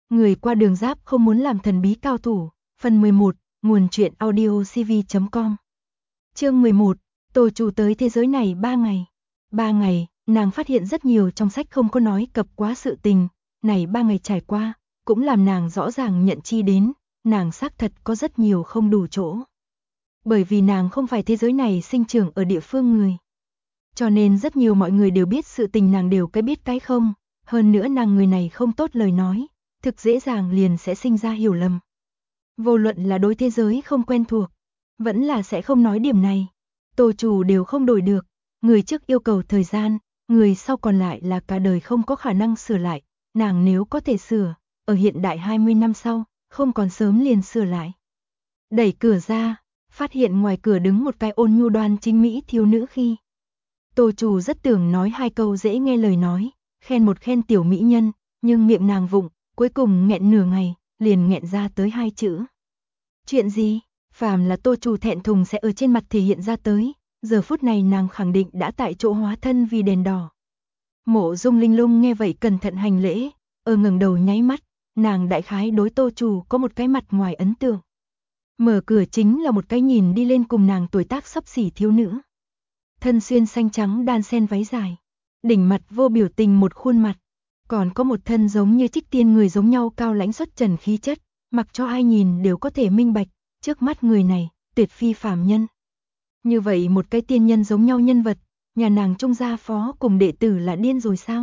Người qua đường giáp không muốn làm thần bí cao thủ. Phần 11, nguồn truyện audiocv.com. Chương 11, Tô Trù tới thế giới này 3 ngày. 3 ngày, nàng phát hiện rất nhiều trong sách không có nói cập quá sự tình, này 3 ngày trải qua, cũng làm nàng rõ ràng nhận chi đến, nàng xác thật có rất nhiều không đủ chỗ. Bởi vì nàng không phải thế giới này sinh trưởng ở địa phương người. Cho nên rất nhiều mọi người đều biết sự tình nàng đều cái biết cái không, hơn nữa nàng người này không tốt lời nói, thực dễ dàng liền sẽ sinh ra hiểu lầm. Vô luận là đối thế giới không quen thuộc, vẫn là sẽ không nói điểm này. Tô Trù đều không đổi được, người trước yêu cầu thời gian, người sau còn lại là cả đời không có khả năng sửa lại, nàng nếu có thể sửa, ở hiện đại 20 năm sau, không còn sớm liền sửa lại. Đẩy cửa ra, phát hiện ngoài cửa đứng một cái ôn nhu đoan chính mỹ thiếu nữ khi. Tô Trù rất tưởng nói hai câu dễ nghe lời nói, khen một khen tiểu mỹ nhân, nhưng miệng nàng vụng, cuối cùng nghẹn nửa ngày, liền nghẹn ra tới 2 chữ. Chuyện gì? Phàm là Tô Trù thẹn thùng sẽ ở trên mặt thể hiện ra tới, giờ phút này nàng khẳng định đã tại chỗ hóa thân vì đèn đỏ. Mộ Dung Linh Lung nghe vậy cẩn thận hành lễ, ngẩng đầu nháy mắt, nàng đại khái đối Tô Trù có một cái mặt ngoài ấn tượng. Mở cửa chính là một cái nhìn đi lên cùng nàng tuổi tác xấp xỉ thiếu nữ. Thân xuyên xanh trắng đan sen váy dài, đỉnh mặt vô biểu tình một khuôn mặt, còn có một thân giống như trích tiên người giống nhau cao lãnh xuất trần khí chất, mặc cho ai nhìn đều có thể minh bạch, trước mắt người này, tuyệt phi phàm nhân. Như vậy một cái tiên nhân giống nhau nhân vật, nhà nàng Trung gia phó cùng đệ tử là điên rồi sao?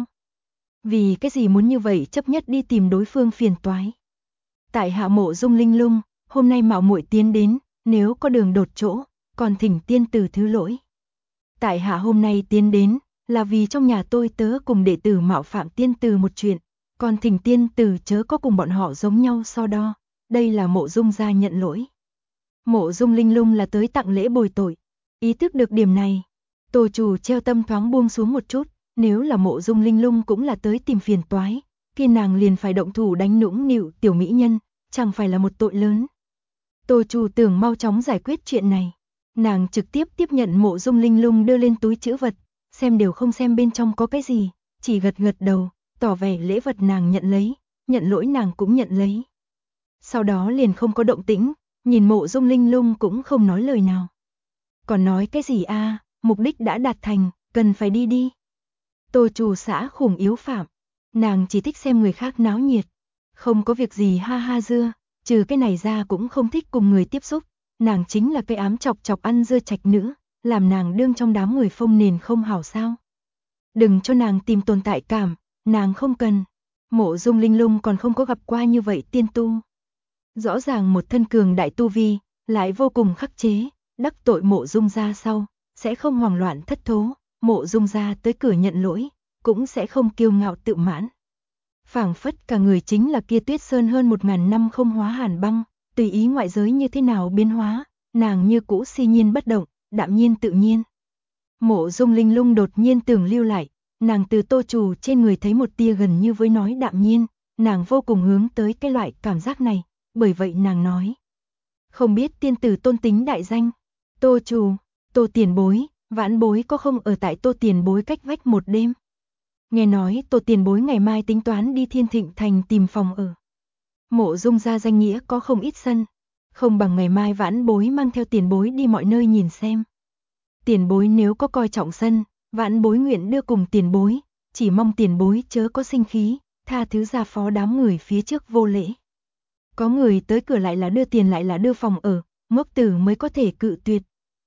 Vì cái gì muốn như vậy chấp nhất đi tìm đối phương phiền toái? Tại hạ Mộ Dung Linh Lung, hôm nay mạo muội tiến đến, nếu có đường đột chỗ, còn thỉnh tiên tử thứ lỗi. Tại hạ hôm nay tiến đến, là vì trong nhà tôi tớ cùng đệ tử mạo phạm tiên tử một chuyện, còn thỉnh tiên tử chớ có cùng bọn họ giống nhau so đo, đây là Mộ Dung gia nhận lỗi. Mộ Dung Linh Lung là tới tặng lễ bồi tội, ý thức được điểm này, Tô Trù treo tâm thoáng buông xuống một chút, nếu là Mộ Dung Linh Lung cũng là tới tìm phiền toái, khi nàng liền phải động thủ đánh nũng nịu tiểu mỹ nhân, chẳng phải là một tội lớn. Tô Trù tưởng mau chóng giải quyết chuyện này, nàng trực tiếp tiếp nhận Mộ Dung Linh Lung đưa lên túi trữ vật, xem đều không xem bên trong có cái gì, chỉ gật gật đầu, tỏ vẻ lễ vật nàng nhận lấy, nhận lỗi nàng cũng nhận lấy. Sau đó liền không có động tĩnh, nhìn Mộ Dung Linh Lung cũng không nói lời nào. Còn nói cái gì a, mục đích đã đạt thành, cần phải đi đi. Tô Trù xã khủng yếu phạm, nàng chỉ thích xem người khác náo nhiệt, không có việc gì ha ha dưa, trừ cái này ra cũng không thích cùng người tiếp xúc, nàng chính là cái ám chọc chọc ăn dưa trạch nữ, làm nàng đương trong đám người phông nền không hảo sao. Đừng cho nàng tìm tồn tại cảm, nàng không cần. Mộ Dung Linh Lung còn không có gặp qua như vậy tiên tu. Rõ ràng một thân cường đại tu vi, lại vô cùng khắc chế, đắc tội Mộ Dung gia sau, sẽ không hoảng loạn thất thố, Mộ Dung gia tới cửa nhận lỗi, cũng sẽ không kiêu ngạo tự mãn. Phảng phất cả người chính là kia Tuyết Sơn hơn 1000 năm không hóa hàn băng, tùy ý ngoại giới như thế nào biến hóa, nàng như cũ si nhiên bất động, đạm nhiên tự nhiên. Mộ Dung Linh Lung đột nhiên tưởng lưu lại, nàng từ Tô Trù trên người thấy một tia gần như với nói đạm nhiên, nàng vô cùng hướng tới cái loại cảm giác này, bởi vậy nàng nói. Không biết tiên tử tôn tính đại danh, Tô Trù, Tô tiền bối, vãn bối có không ở tại Tô tiền bối cách vách một đêm. Nghe nói Tô tiền bối ngày mai tính toán đi Thiên Thịnh Thành tìm phòng ở. Mộ Dung gia danh nghĩa có không ít sân, không bằng ngày mai vãn bối mang theo tiền bối đi mọi nơi nhìn xem. Tiền bối nếu có coi trọng sân, vãn bối nguyện đưa cùng tiền bối, chỉ mong tiền bối chớ có sinh khí, tha thứ gia phó đám người phía trước vô lễ. Có người tới cửa lại là đưa tiền lại là đưa phòng ở, ngốc tử mới có thể cự tuyệt.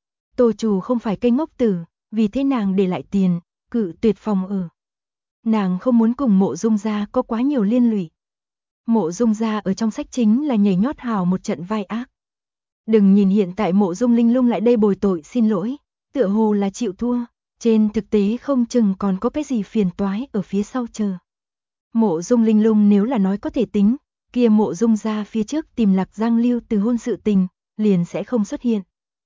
Tô Trù không phải cây ngốc tử, vì thế nàng để lại tiền, cự tuyệt phòng ở. Nàng không muốn cùng Mộ Dung gia có quá nhiều liên lụy. Mộ Dung gia ở trong sách chính là nhảy nhót hào một trận vai ác. Đừng nhìn hiện tại Mộ Dung Linh Lung lại đây bồi tội xin lỗi, tựa hồ là chịu thua, trên thực tế không chừng còn có cái gì phiền toái ở phía sau chờ. Mộ Dung Linh Lung nếu là nói có thể tính, kia Mộ Dung gia phía trước tìm Lạc Giang Lưu từ hôn sự tình, liền sẽ không xuất hiện.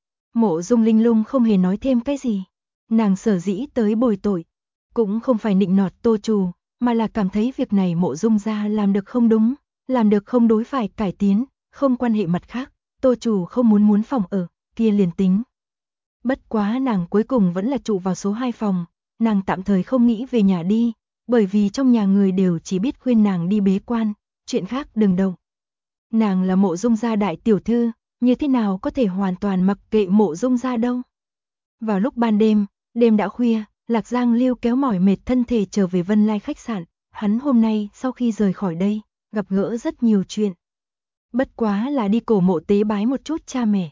Mộ Dung Linh Lung không hề nói thêm cái gì, nàng sở dĩ tới bồi tội, cũng không phải nịnh nọt Tô Trù, mà là cảm thấy việc này Mộ Dung gia làm được không đúng, làm được không đối phải cải tiến, không quan hệ mặt khác, Tô Trù không muốn phòng ở, kia liền tính. Bất quá nàng cuối cùng vẫn là trụ vào số 2 phòng, nàng tạm thời không nghĩ về nhà đi, bởi vì trong nhà người đều chỉ biết khuyên nàng đi bế quan, chuyện khác đừng động. Nàng là Mộ Dung gia đại tiểu thư, như thế nào có thể hoàn toàn mặc kệ Mộ Dung gia đâu. Vào lúc ban đêm, đêm đã khuya, Lạc Giang Lưu kéo mỏi mệt thân thể trở về Vân Lai khách sạn, hắn hôm nay sau khi rời khỏi đây, gặp gỡ rất nhiều chuyện. Bất quá là đi cổ mộ tế bái một chút cha mẹ.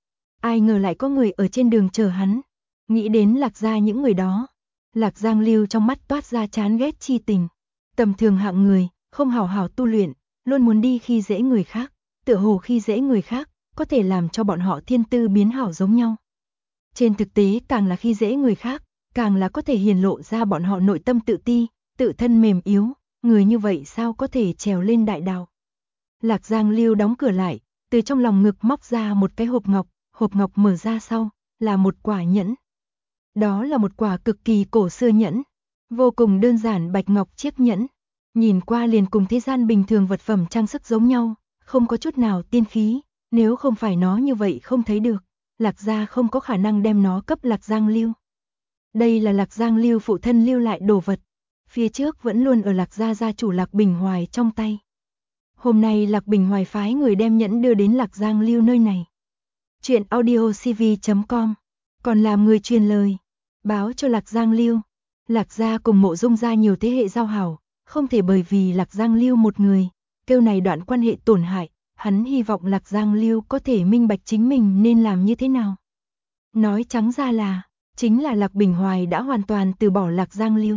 Ai ngờ lại có người ở trên đường chờ hắn, nghĩ đến Lạc gia những người đó. Lạc Giang Lưu trong mắt toát ra chán ghét chi tình. Tầm thường hạng người, không hảo hảo tu luyện, luôn muốn đi khi dễ người khác, tựa hồ khi dễ người khác, có thể làm cho bọn họ thiên tư biến hảo giống nhau. Trên thực tế càng là khi dễ người khác, càng là có thể hiển lộ ra bọn họ nội tâm tự ti, tự thân mềm yếu, người như vậy sao có thể trèo lên đại đạo. Lạc Giang Lưu đóng cửa lại, từ trong lòng ngực móc ra một cái hộp ngọc mở ra sau, là một quả nhẫn. Đó là một quả cực kỳ cổ xưa nhẫn, vô cùng đơn giản bạch ngọc chiếc nhẫn, nhìn qua liền cùng thế gian bình thường vật phẩm trang sức giống nhau, không có chút nào tiên khí, nếu không phải nó như vậy không thấy được, Lạc gia không có khả năng đem nó cấp Lạc Giang Lưu. Đây là Lạc Giang Lưu phụ thân lưu lại đồ vật, phía trước vẫn luôn ở Lạc gia gia chủ Lạc Bình Hoài trong tay. Hôm nay Lạc Bình Hoài phái người đem nhẫn đưa đến Lạc Giang Lưu nơi này. Chuyện audiocv.com, còn làm người truyền lời, báo cho Lạc Giang Lưu. Lạc gia cùng Mộ Dung gia nhiều thế hệ giao hảo, không thể bởi vì Lạc Giang Lưu một người, kêu này đoạn quan hệ tổn hại, hắn hy vọng Lạc Giang Lưu có thể minh bạch chính mình nên làm như thế nào. Nói trắng ra là, chính là Lạc Bình Hoài đã hoàn toàn từ bỏ Lạc Giang Lưu.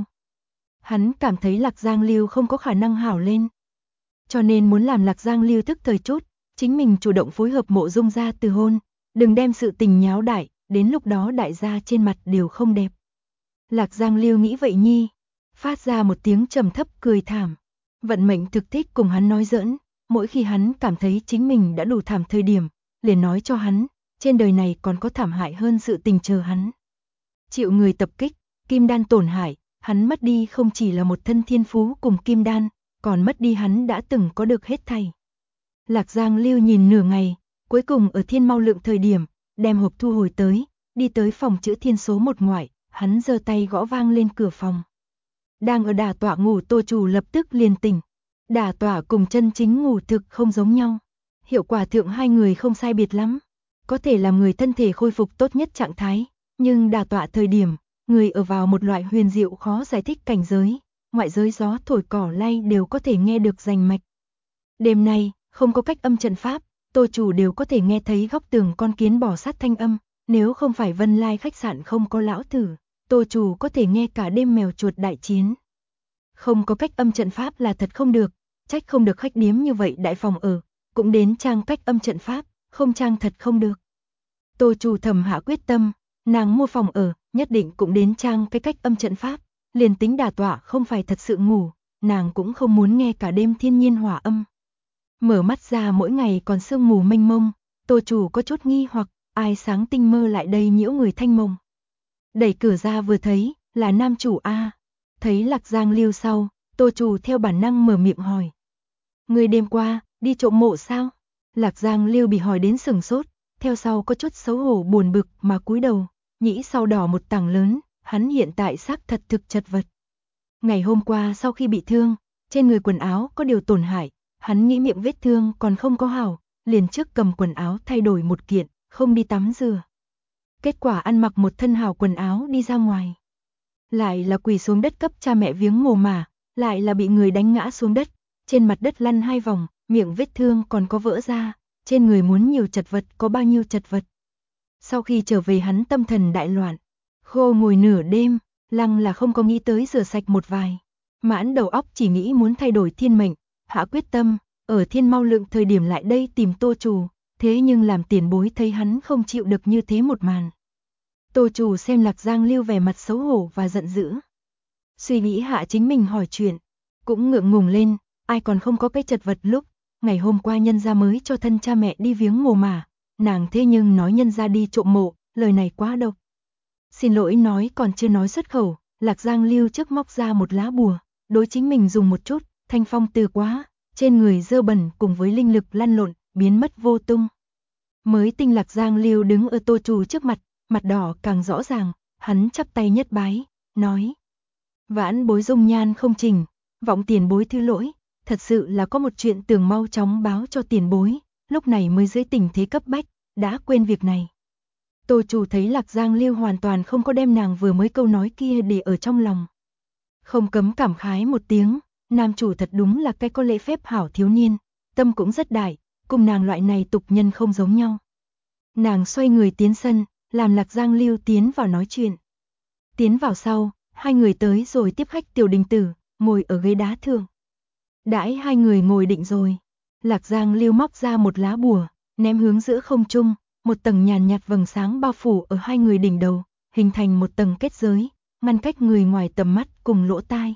Hắn cảm thấy Lạc Giang Lưu không có khả năng hảo lên. Cho nên muốn làm Lạc Giang Lưu thức thời chút, chính mình chủ động phối hợp Mộ Dung gia từ hôn, đừng đem sự tình nháo đại, đến lúc đó đại gia trên mặt đều không đẹp. Lạc Giang Lưu nghĩ vậy nhi, phát ra một tiếng trầm thấp cười thảm. Vận mệnh thực thích cùng hắn nói giỡn, mỗi khi hắn cảm thấy chính mình đã đủ thảm thời điểm, liền nói cho hắn, trên đời này còn có thảm hại hơn sự tình chờ hắn. Chịu người tập kích, kim đan tổn hại, hắn mất đi không chỉ là một thân thiên phú cùng kim đan, còn mất đi hắn đã từng có được hết thảy. Lạc Giang Lưu nhìn nửa ngày, cuối cùng ở Thiên Mau Lượng thời điểm, đem hộp thu hồi tới, đi tới phòng chữ Thiên số 1 ngoại, hắn giơ tay gõ vang lên cửa phòng. Đang ở đả tọa ngủ Tô Chủ lập tức liền tỉnh. Đả tọa cùng chân chính ngủ thực không giống nhau. Hiệu quả thượng hai người không sai biệt lắm. Có thể làm người thân thể khôi phục tốt nhất trạng thái, nhưng đả tọa thời điểm, người ở vào một loại huyền diệu khó giải thích cảnh giới, ngoại giới gió thổi cỏ lay đều có thể nghe được rành mạch. Đêm nay, không có cách âm trận pháp, Tô Chủ đều có thể nghe thấy góc tường con kiến bò sát thanh âm, nếu không phải Vân Lai khách sạn không có lão tử, Tô Chủ có thể nghe cả đêm mèo chuột đại chiến. Không có cách âm trận pháp là thật không được, trách không được khách điếm như vậy đại phòng ở, cũng đến trang cách âm trận pháp, không trang thật không được. Tô Chủ thầm hạ quyết tâm, nàng mua phòng ở, nhất định cũng đến trang cái cách âm trận pháp, liền tính đả tọa không phải thật sự ngủ, nàng cũng không muốn nghe cả đêm thiên nhiên hỏa âm. Mở mắt ra mỗi ngày còn sương mù mênh mông, Tô Chủ có chút nghi hoặc, ai sáng tinh mơ lại đây nhiễu người thanh mông. Đẩy cửa ra vừa thấy, là nam chủ A. Thấy Lạc Giang Lưu sau, Tô Chủ theo bản năng mở miệng hỏi. Người đêm qua, đi trộm mộ sao? Lạc Giang Lưu bị hỏi đến sửng sốt, theo sau có chút xấu hổ buồn bực mà cúi đầu, nhĩ sau đỏ một tảng lớn, hắn hiện tại xác thật thực chật vật. Ngày hôm qua sau khi bị thương, trên người quần áo có điều tổn hại, hắn nghĩ miệng vết thương còn không có hảo, liền trước cầm quần áo thay đổi một kiện, không đi tắm rửa. Kết quả ăn mặc một thân hảo quần áo đi ra ngoài. Lại là quỳ xuống đất cấp cha mẹ viếng mồ mả, lại là bị người đánh ngã xuống đất, trên mặt đất lăn 2 vòng, miệng vết thương còn có vỡ ra, trên người muốn nhiều chật vật có bao nhiêu chật vật. Sau khi trở về hắn tâm thần đại loạn, khô ngồi nửa đêm, lăng là không có nghĩ tới rửa sạch một vài. Mãn đầu óc chỉ nghĩ muốn thay đổi thiên mệnh, hạ quyết tâm, ở Thiên Mau Lượng thời điểm lại đây tìm Tô Chủ, thế nhưng làm tiền bối thấy hắn không chịu được như thế một màn. Tô Chủ xem Lạc Giang Lưu vẻ mặt xấu hổ và giận dữ. Suy nghĩ hạ chính mình hỏi chuyện, cũng ngượng ngùng lên, ai còn không có cái chật vật lúc, ngày hôm qua nhân gia mới cho thân cha mẹ đi viếng mồ mả, nàng thế nhưng nói nhân gia đi trộm mộ, lời này quá độc. Xin lỗi nói còn chưa nói xuất khẩu, Lạc Giang Lưu trước móc ra một lá bùa, đối chính mình dùng một chút, thanh phong từ quá, trên người dơ bẩn cùng với linh lực lăn lộn, biến mất vô tung. Mới tinh Lạc Giang Lưu đứng ở Tô Chủ trước mặt, mặt đỏ càng rõ ràng, hắn chắp tay nhất bái, nói. Vãn bối dung nhan không chỉnh, vọng tiền bối thứ lỗi, thật sự là có một chuyện tưởng mau chóng báo cho tiền bối, lúc này mới dưới tình thế cấp bách, đã quên việc này. Tô chủ thấy Lạc Giang Lưu hoàn toàn không có đem nàng vừa mới câu nói kia để ở trong lòng. Không cấm cảm khái một tiếng, nam chủ thật đúng là cái có lễ phép hảo thiếu niên, tâm cũng rất đại, cùng nàng loại này tục nhân không giống nhau. Nàng xoay người tiến sân, làm Lạc Giang Lưu tiến vào nói chuyện. Tiến vào sau, hai người tới rồi tiếp khách Tiểu Đình Tử, ngồi ở ghế đá thượng. Đãi hai người ngồi định rồi, Lạc Giang Lưu móc ra một lá bùa, ném hướng giữa không trung, một tầng nhàn nhạt vầng sáng bao phủ ở hai người đỉnh đầu, hình thành một tầng kết giới, ngăn cách người ngoài tầm mắt cùng lỗ tai.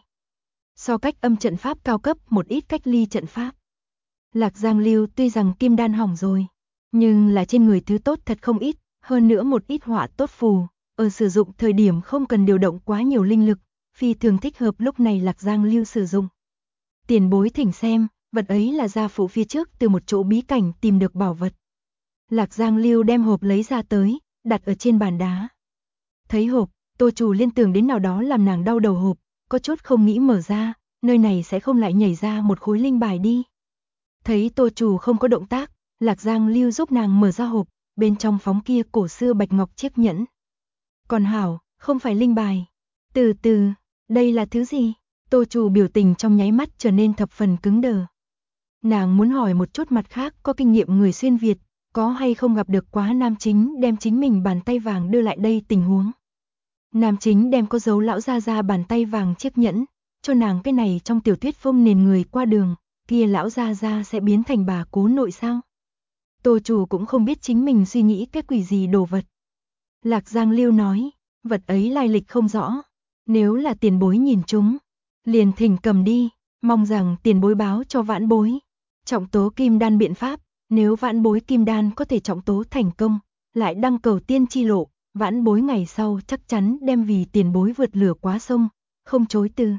So cách âm trận pháp cao cấp một ít cách ly trận pháp. Lạc Giang Lưu tuy rằng kim đan hỏng rồi, nhưng là trên người thứ tốt thật không ít, hơn nữa một ít họa tốt phù, ở sử dụng thời điểm không cần điều động quá nhiều linh lực, phi thường thích hợp lúc này Lạc Giang Lưu sử dụng. Tiền bối thỉnh xem, vật ấy là gia phụ phía trước từ một chỗ bí cảnh tìm được bảo vật. Lạc Giang Lưu đem hộp lấy ra tới, đặt ở trên bàn đá. Thấy hộp, Tô chủ liên tưởng đến nào đó làm nàng đau đầu hộp, có chút không nghĩ mở ra, nơi này sẽ không lại nhảy ra một khối linh bài đi. Thấy Tô chủ không có động tác, Lạc Giang Lưu giúp nàng mở ra hộp, bên trong phóng kia cổ xưa bạch ngọc chiếc nhẫn. Còn hảo, không phải linh bài. Từ từ, đây là thứ gì? Tô chủ biểu tình trong nháy mắt trở nên thập phần cứng đờ. Nàng muốn hỏi một chút mặt khác có kinh nghiệm người xuyên Việt, có hay không gặp được quá nam chính đem chính mình bàn tay vàng đưa lại đây tình huống. Nam chính đem có dấu lão gia bàn tay vàng chiếc nhẫn, cho nàng cái này trong tiểu thuyết phông nền người qua đường, kia lão gia sẽ biến thành bà cố nội sao? Tô chủ cũng không biết chính mình suy nghĩ cái quỷ gì đồ vật. Lạc Giang Lưu nói, vật ấy lai lịch không rõ, nếu là tiền bối nhìn chúng, liền thỉnh cầm đi, mong rằng tiền bối báo cho vãn bối. Trọng tố kim đan biện pháp, nếu vãn bối kim đan có thể trọng tố thành công, lại đăng cầu tiên chi lộ, vãn bối ngày sau chắc chắn đem vì tiền bối vượt lửa quá sông, không chối từ.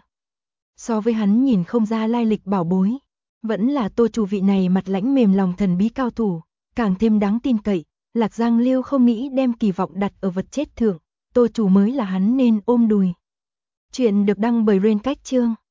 So với hắn nhìn không ra lai lịch bảo bối, vẫn là Tô chủ vị này mặt lãnh mềm lòng thần bí cao thủ, càng thêm đáng tin cậy. Lạc Giang Lưu không nghĩ đem kỳ vọng đặt ở vật chết thượng, Tô chủ mới là hắn nên ôm đùi. Chuyện được đăng bởi Rain Cách Chương.